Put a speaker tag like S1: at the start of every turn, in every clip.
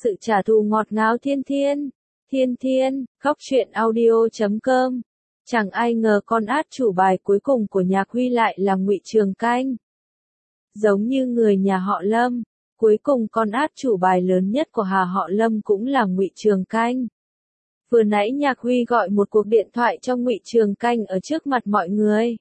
S1: sự trả thù ngọt ngào Thiên Thiên. Thiên Thiên, khóc chuyện audio.com. Chẳng ai ngờ con át chủ bài cuối cùng của Nhạc Huy lại là Ngụy Trường Canh. Giống như người nhà họ Lâm, cuối cùng con át chủ bài lớn nhất của họ Lâm cũng là Ngụy Trường Canh. Vừa nãy Nhạc Huy gọi một cuộc điện thoại cho Ngụy Trường Canh ở trước mặt mọi người.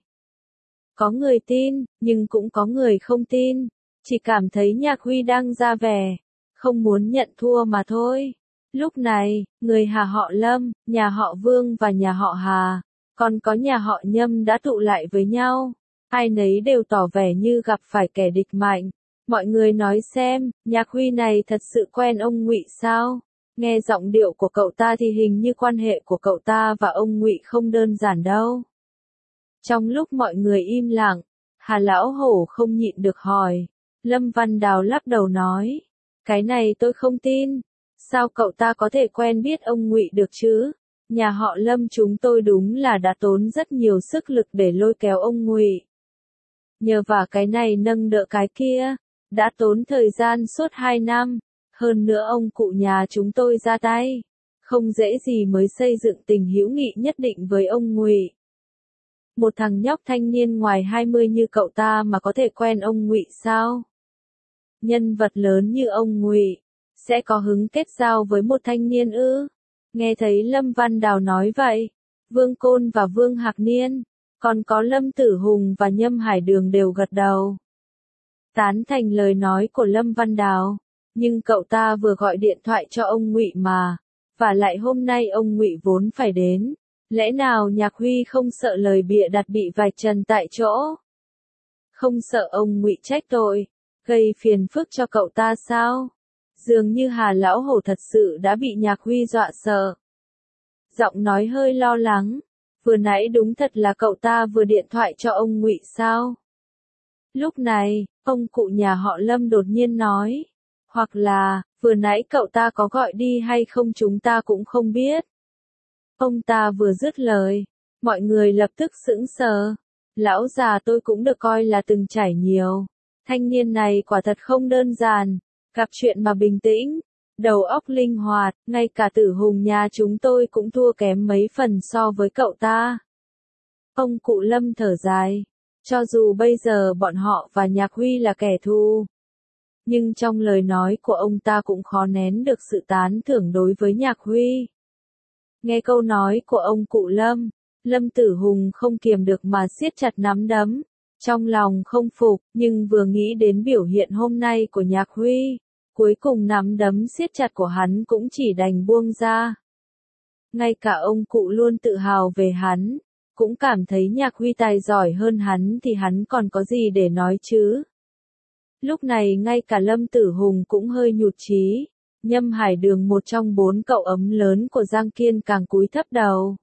S1: Có người tin, nhưng cũng có người không tin, chỉ cảm thấy Nhạc Huy đang ra vẻ, không muốn nhận thua mà thôi. Lúc này, người họ Lâm, nhà họ Vương và nhà họ Hà, còn có nhà họ Nhâm đã tụ lại với nhau. Ai nấy đều tỏ vẻ như gặp phải kẻ địch mạnh. Mọi người nói xem, Nhạc Huy này thật sự quen ông Ngụy sao? Nghe giọng điệu của cậu ta thì hình như quan hệ của cậu ta và ông Ngụy không đơn giản đâu. Trong lúc mọi người im lặng, Hà Lão Hổ không nhịn được hỏi. Lâm Văn Đào lắc đầu nói, cái này tôi không tin. Sao cậu ta có thể quen biết ông Ngụy được chứ? Nhà họ Lâm chúng tôi đúng là đã tốn rất nhiều sức lực để lôi kéo ông Ngụy. Nhờ vào cái này nâng đỡ cái kia, đã tốn thời gian suốt 2 năm, hơn nữa ông cụ nhà chúng tôi ra tay, không dễ gì mới xây dựng tình hữu nghị nhất định với ông Ngụy. Một thằng nhóc thanh niên ngoài 20 như cậu ta mà có thể quen ông Ngụy sao? Nhân vật lớn như ông Ngụy sẽ có hứng kết giao với một thanh niên ư? Nghe thấy Lâm Văn Đào nói vậy, Vương Côn và Vương Hạc Niên, còn có Lâm Tử Hùng và Nhâm Hải Đường đều gật đầu. Tán thành lời nói của Lâm Văn Đào, nhưng cậu ta vừa gọi điện thoại cho ông Ngụy mà, và lại hôm nay ông Ngụy vốn phải đến, lẽ nào Nhạc Huy không sợ lời bịa đặt bị vạch trần tại chỗ? Không sợ ông Ngụy trách tội, gây phiền phức cho cậu ta sao? Dường như Hà Lão Hổ thật sự đã bị Nhạc Huy dọa sợ. Giọng nói hơi lo lắng, vừa nãy đúng thật là cậu ta vừa điện thoại cho ông Ngụy sao? Lúc này, ông cụ nhà họ Lâm đột nhiên nói, hoặc là, vừa nãy cậu ta có gọi đi hay không chúng ta cũng không biết. Ông ta vừa dứt lời, mọi người lập tức sững sờ. Lão già tôi cũng được coi là từng trải nhiều. Thanh niên này quả thật không đơn giản, gặp chuyện mà bình tĩnh, đầu óc linh hoạt, ngay cả Tử Hùng nhà chúng tôi cũng thua kém mấy phần so với cậu ta. Ông cụ Lâm thở dài, cho dù bây giờ bọn họ và Nhạc Huy là kẻ thù, nhưng trong lời nói của ông ta cũng khó nén được sự tán thưởng đối với Nhạc Huy. Nghe câu nói của ông cụ Lâm, Lâm Tử Hùng không kiềm được mà siết chặt nắm đấm, trong lòng không phục, nhưng vừa nghĩ đến biểu hiện hôm nay của Nhạc Huy, cuối cùng nắm đấm siết chặt của hắn cũng chỉ đành buông ra. Ngay cả ông cụ luôn tự hào về hắn, cũng cảm thấy Nhạc Huy tài giỏi hơn hắn thì hắn còn có gì để nói chứ. Lúc này ngay cả Lâm Tử Hùng cũng hơi nhụt chí. Nhâm Hải Đường một trong 4 cậu ấm lớn của Giang Kiên càng cúi thấp đầu.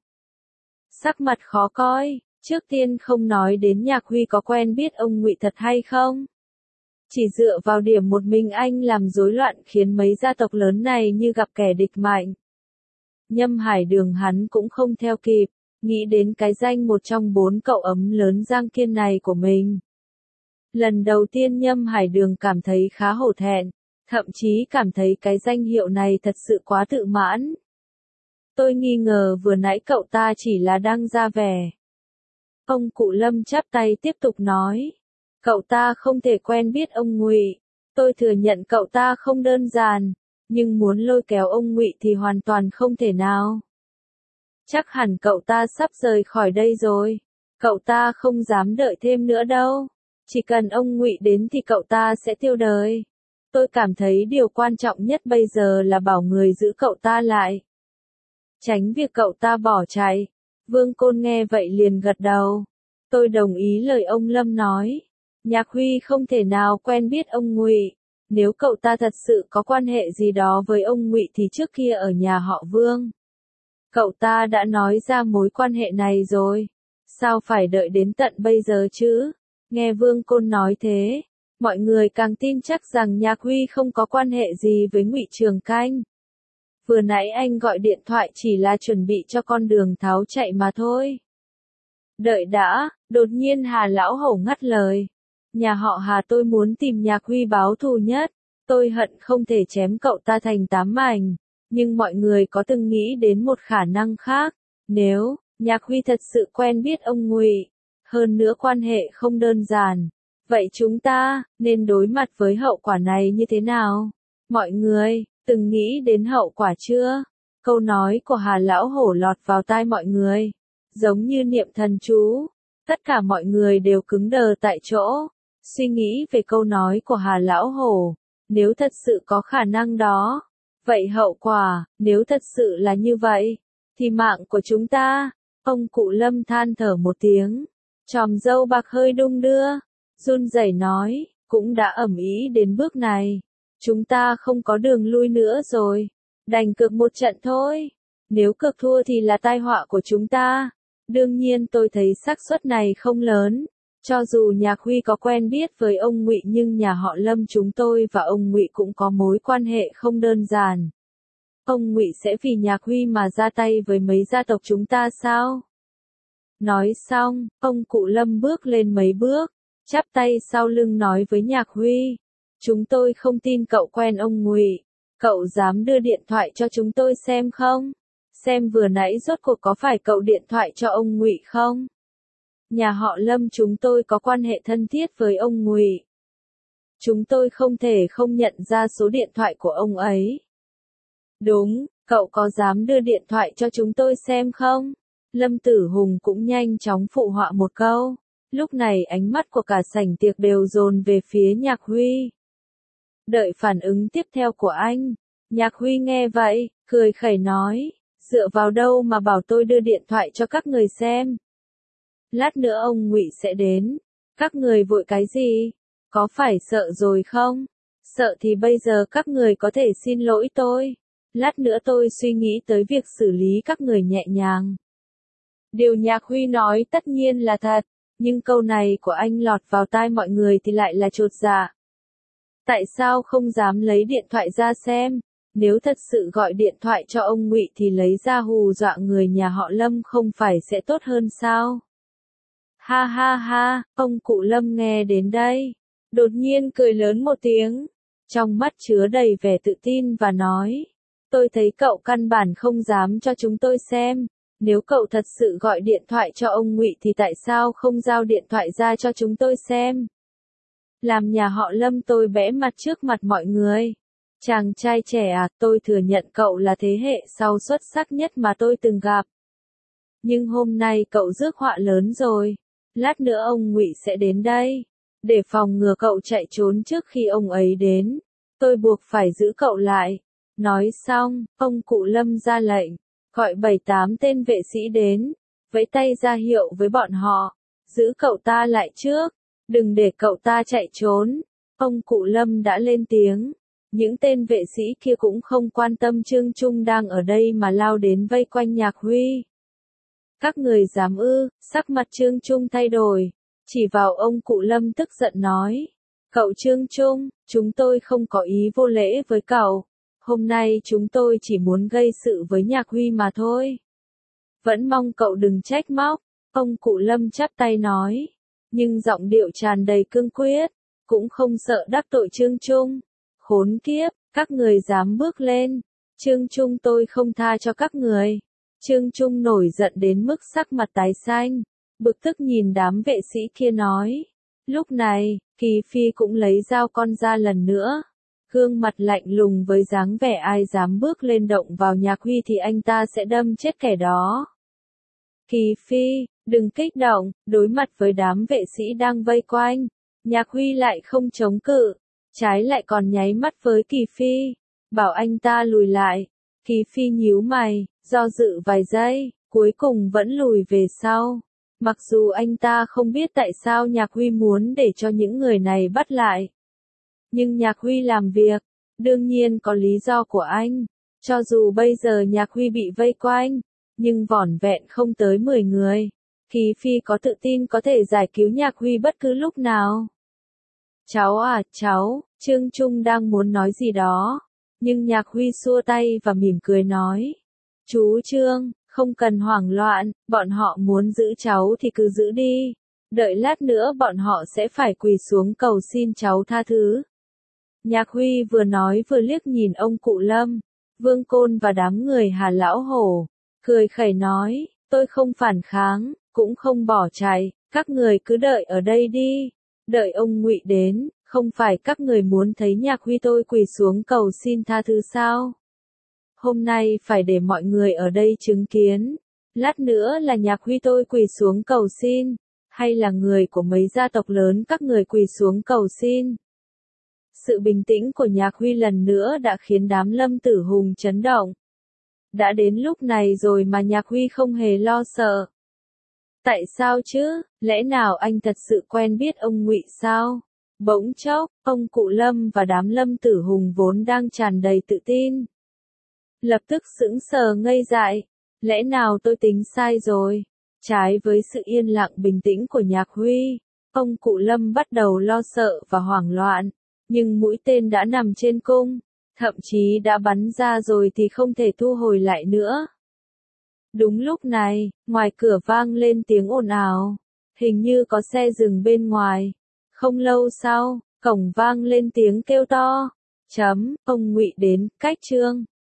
S1: Sắc mặt khó coi, trước tiên không nói đến Nhạc Huy có quen biết ông Ngụy thật hay không. Chỉ dựa vào điểm một mình anh làm rối loạn khiến mấy gia tộc lớn này như gặp kẻ địch mạnh. Nhâm Hải Đường hắn cũng không theo kịp, nghĩ đến cái danh một trong 4 cậu ấm lớn Giang Kiên này của mình. Lần đầu tiên Nhâm Hải Đường cảm thấy khá hổ thẹn. Thậm chí cảm thấy cái danh hiệu này thật sự quá tự mãn. Tôi nghi ngờ vừa nãy cậu ta chỉ là đang ra vẻ. Ông cụ Lâm chắp tay tiếp tục nói. Cậu ta không thể quen biết ông Ngụy. Tôi thừa nhận cậu ta không đơn giản, nhưng muốn lôi kéo ông Ngụy thì hoàn toàn không thể nào. Chắc hẳn cậu ta sắp rời khỏi đây rồi. Cậu ta không dám đợi thêm nữa đâu. Chỉ cần ông Ngụy đến thì cậu ta sẽ tiêu đời. Tôi cảm thấy điều quan trọng nhất bây giờ là bảo người giữ cậu ta lại. Tránh việc cậu ta bỏ chạy. Vương Côn nghe vậy liền gật đầu. Tôi đồng ý lời ông Lâm nói. Nhạc Huy không thể nào quen biết ông Ngụy. Nếu cậu ta thật sự có quan hệ gì đó với ông Ngụy thì trước kia ở nhà họ Vương, cậu ta đã nói ra mối quan hệ này rồi. Sao phải đợi đến tận bây giờ chứ? Nghe Vương Côn nói thế, mọi người càng tin chắc rằng Nhạc Huy không có quan hệ gì với Ngụy Trường Canh. Vừa nãy anh gọi điện thoại chỉ là chuẩn bị cho con đường tháo chạy mà thôi. Đợi đã, đột nhiên Hà Lão Hổ ngắt lời. Nhà họ Hà tôi muốn tìm Nhạc Huy báo thù nhất. Tôi hận không thể chém cậu ta thành 8 mảnh. Nhưng mọi người có từng nghĩ đến một khả năng khác, nếu Nhạc Huy thật sự quen biết ông Ngụy, hơn nữa quan hệ không đơn giản, vậy chúng ta nên đối mặt với hậu quả này như thế nào? Mọi người từng nghĩ đến hậu quả chưa? Câu nói của Hà Lão Hổ lọt vào tai mọi người, giống như niệm thần chú. Tất cả mọi người đều cứng đờ tại chỗ, suy nghĩ về câu nói của Hà Lão Hổ. Nếu thật sự có khả năng đó, vậy hậu quả, nếu thật sự là như vậy, thì mạng của chúng ta, ông cụ Lâm than thở một tiếng, chòm râu bạc hơi đung đưa, run rẩy nói, cũng đã ầm ĩ đến bước này, chúng ta không có đường lui nữa rồi, đành cược một trận thôi, nếu cược thua thì là tai họa của chúng ta, đương nhiên tôi thấy xác suất này không lớn. Cho dù Nhạc Huy có quen biết với ông Ngụy nhưng nhà họ Lâm chúng tôi và ông Ngụy cũng có mối quan hệ không đơn giản. Ông Ngụy sẽ vì Nhạc Huy mà ra tay với mấy gia tộc chúng ta sao? Nói xong, ông cụ Lâm bước lên mấy bước, chắp tay sau lưng nói với Nhạc Huy. Chúng tôi không tin cậu quen ông Ngụy. Cậu dám đưa điện thoại cho chúng tôi xem không? Xem vừa nãy rốt cuộc có phải cậu điện thoại cho ông Ngụy không? Nhà họ Lâm chúng tôi có quan hệ thân thiết với ông Ngụy. Chúng tôi không thể không nhận ra số điện thoại của ông ấy. Đúng, cậu có dám đưa điện thoại cho chúng tôi xem không? Lâm Tử Hùng cũng nhanh chóng phụ họa một câu. Lúc này ánh mắt của cả sảnh tiệc đều dồn về phía Nhạc Huy. Đợi phản ứng tiếp theo của anh. Nhạc Huy nghe vậy, cười khẩy nói, dựa vào đâu mà bảo tôi đưa điện thoại cho các người xem. Lát nữa ông Ngụy sẽ đến, các người vội cái gì? Có phải sợ rồi không? Sợ thì bây giờ các người có thể xin lỗi tôi. Lát nữa tôi suy nghĩ tới việc xử lý các người nhẹ nhàng. Điều Nhạc Huy nói tất nhiên là thật, nhưng câu này của anh lọt vào tai mọi người thì lại là chột dạ. Tại sao không dám lấy điện thoại ra xem? Nếu thật sự gọi điện thoại cho ông Ngụy thì lấy ra hù dọa người nhà họ Lâm không phải sẽ tốt hơn sao? Ha ha ha, ông cụ Lâm nghe đến đây, đột nhiên cười lớn một tiếng, trong mắt chứa đầy vẻ tự tin và nói, tôi thấy cậu căn bản không dám cho chúng tôi xem, nếu cậu thật sự gọi điện thoại cho ông Ngụy thì tại sao không giao điện thoại ra cho chúng tôi xem? Làm nhà họ Lâm tôi bẽ mặt trước mặt mọi người. Chàng trai trẻ à, tôi thừa nhận cậu là thế hệ sau xuất sắc nhất mà tôi từng gặp. Nhưng hôm nay cậu rước họa lớn rồi. Lát nữa ông Ngụy sẽ đến đây. Để phòng ngừa cậu chạy trốn trước khi ông ấy đến, tôi buộc phải giữ cậu lại. Nói xong, ông cụ Lâm ra lệnh, gọi 7-8 tên vệ sĩ đến, vẫy tay ra hiệu với bọn họ, giữ cậu ta lại trước, đừng để cậu ta chạy trốn. Ông cụ Lâm đã lên tiếng. Những tên vệ sĩ kia cũng không quan tâm Trương Trung đang ở đây mà lao đến vây quanh Nhạc Huy. Các người dám ư? Sắc mặt Trương Trung thay đổi, chỉ vào ông cụ Lâm tức giận nói. Cậu Trương Trung, chúng tôi không có ý vô lễ với cậu. Hôm nay chúng tôi chỉ muốn gây sự với Nhạc Huy mà thôi. Vẫn mong cậu đừng trách móc. Ông cụ Lâm chắp tay nói. Nhưng giọng điệu tràn đầy cương quyết, cũng không sợ đắc tội Trương Trung. Khốn kiếp, các người dám bước lên. Trương Trung tôi không tha cho các người. Trương Trung nổi giận đến mức sắc mặt tái xanh, bực tức nhìn đám vệ sĩ kia nói. Lúc này, Kỳ Phi cũng lấy dao con ra lần nữa. Gương mặt lạnh lùng với dáng vẻ ai dám bước lên động vào Nhạc Huy thì anh ta sẽ đâm chết kẻ đó. Kỳ Phi, đừng kích động, đối mặt với đám vệ sĩ đang vây quanh. Nhạc Huy lại không chống cự, trái lại còn nháy mắt với Kỳ Phi, bảo anh ta lùi lại. Kỳ Phi nhíu mày, do dự vài giây, cuối cùng vẫn lùi về sau. Mặc dù anh ta không biết tại sao Nhạc Huy muốn để cho những người này bắt lại. Nhưng Nhạc Huy làm việc, đương nhiên có lý do của anh. Cho dù bây giờ Nhạc Huy bị vây quanh, nhưng vỏn vẹn không tới 10 người. Kỳ Phi có tự tin có thể giải cứu Nhạc Huy bất cứ lúc nào. Cháu à, cháu, Trương Trung đang muốn nói gì đó. Nhưng Nhạc Huy xua tay và mỉm cười nói. Chú Trương, không cần hoảng loạn, bọn họ muốn giữ cháu thì cứ giữ đi. Đợi lát nữa bọn họ sẽ phải quỳ xuống cầu xin cháu tha thứ. Nhạc Huy vừa nói vừa liếc nhìn ông cụ Lâm, Vương Côn và đám người Hà Lão Hổ, cười khẩy nói, tôi không phản kháng, cũng không bỏ chạy, các người cứ đợi ở đây đi, đợi ông Ngụy đến, không phải các người muốn thấy Nhạc Huy tôi quỳ xuống cầu xin tha thứ sao? Hôm nay phải để mọi người ở đây chứng kiến, lát nữa là Nhạc Huy tôi quỳ xuống cầu xin, hay là người của mấy gia tộc lớn các người quỳ xuống cầu xin? Sự bình tĩnh của Nhạc Huy lần nữa đã khiến đám Lâm Tử Hùng chấn động. Đã đến lúc này rồi mà Nhạc Huy không hề lo sợ. Tại sao chứ, lẽ nào anh thật sự quen biết ông Ngụy sao? Bỗng chốc, ông cụ Lâm và đám Lâm Tử Hùng vốn đang tràn đầy tự tin. Lập tức sững sờ ngây dại, lẽ nào tôi tính sai rồi? Trái với sự yên lặng bình tĩnh của Nhạc Huy, ông cụ Lâm bắt đầu lo sợ và hoảng loạn, nhưng mũi tên đã nằm trên cung, thậm chí đã bắn ra rồi thì không thể thu hồi lại nữa. Đúng lúc này, ngoài cửa vang lên tiếng ồn ào, hình như có xe dừng bên ngoài. Không lâu sau, cổng vang lên tiếng kêu to, ông Ngụy đến, cách trương.